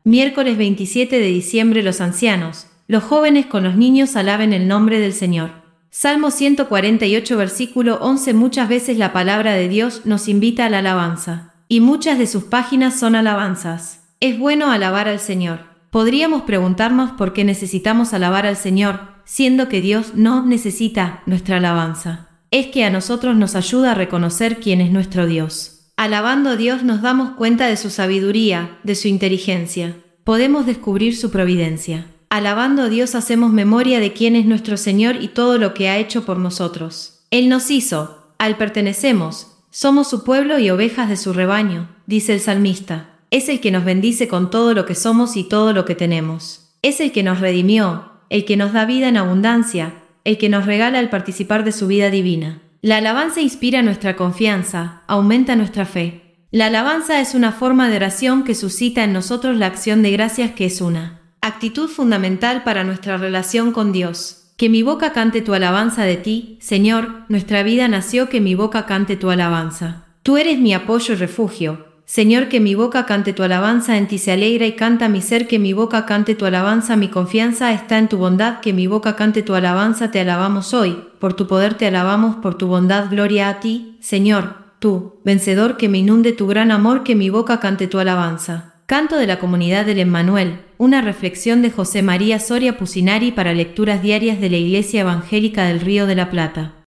Miércoles 27 de diciembre. Los ancianos, los jóvenes con los niños alaben el nombre del Señor. Salmo 148 versículo 11. Muchas veces la palabra de Dios nos invita a la alabanza, y muchas de sus páginas son alabanzas. Es bueno alabar al Señor. Podríamos preguntarnos por qué necesitamos alabar al Señor, siendo que Dios no necesita nuestra alabanza. Es que a nosotros nos ayuda a reconocer quién es nuestro Dios. Alabando a Dios nos damos cuenta de su sabiduría, de su inteligencia. Podemos descubrir su providencia. Alabando a Dios hacemos memoria de quién es nuestro Señor y todo lo que ha hecho por nosotros. Él nos hizo, a Él pertenecemos, somos su pueblo y ovejas de su rebaño, dice el salmista. Es el que nos bendice con todo lo que somos y todo lo que tenemos. Es el que nos redimió, el que nos da vida en abundancia, el que nos regala al participar de su vida divina. La alabanza inspira nuestra confianza, aumenta nuestra fe. La alabanza es una forma de oración que suscita en nosotros la acción de gracias, que es una actitud fundamental para nuestra relación con Dios. Que mi boca cante tu alabanza de ti, Señor, nuestra vida nació que mi boca cante tu alabanza. Tú eres mi apoyo y refugio. Señor, que mi boca cante tu alabanza, en ti se alegra y canta mi ser, que mi boca cante tu alabanza, mi confianza está en tu bondad, que mi boca cante tu alabanza, te alabamos hoy, por tu poder te alabamos, por tu bondad, gloria a ti, Señor, tú, vencedor, que me inunde tu gran amor, que mi boca cante tu alabanza. Canto de la comunidad del Emmanuel, una reflexión de José María Soria Pucinari para lecturas diarias de la Iglesia Evangélica del Río de la Plata.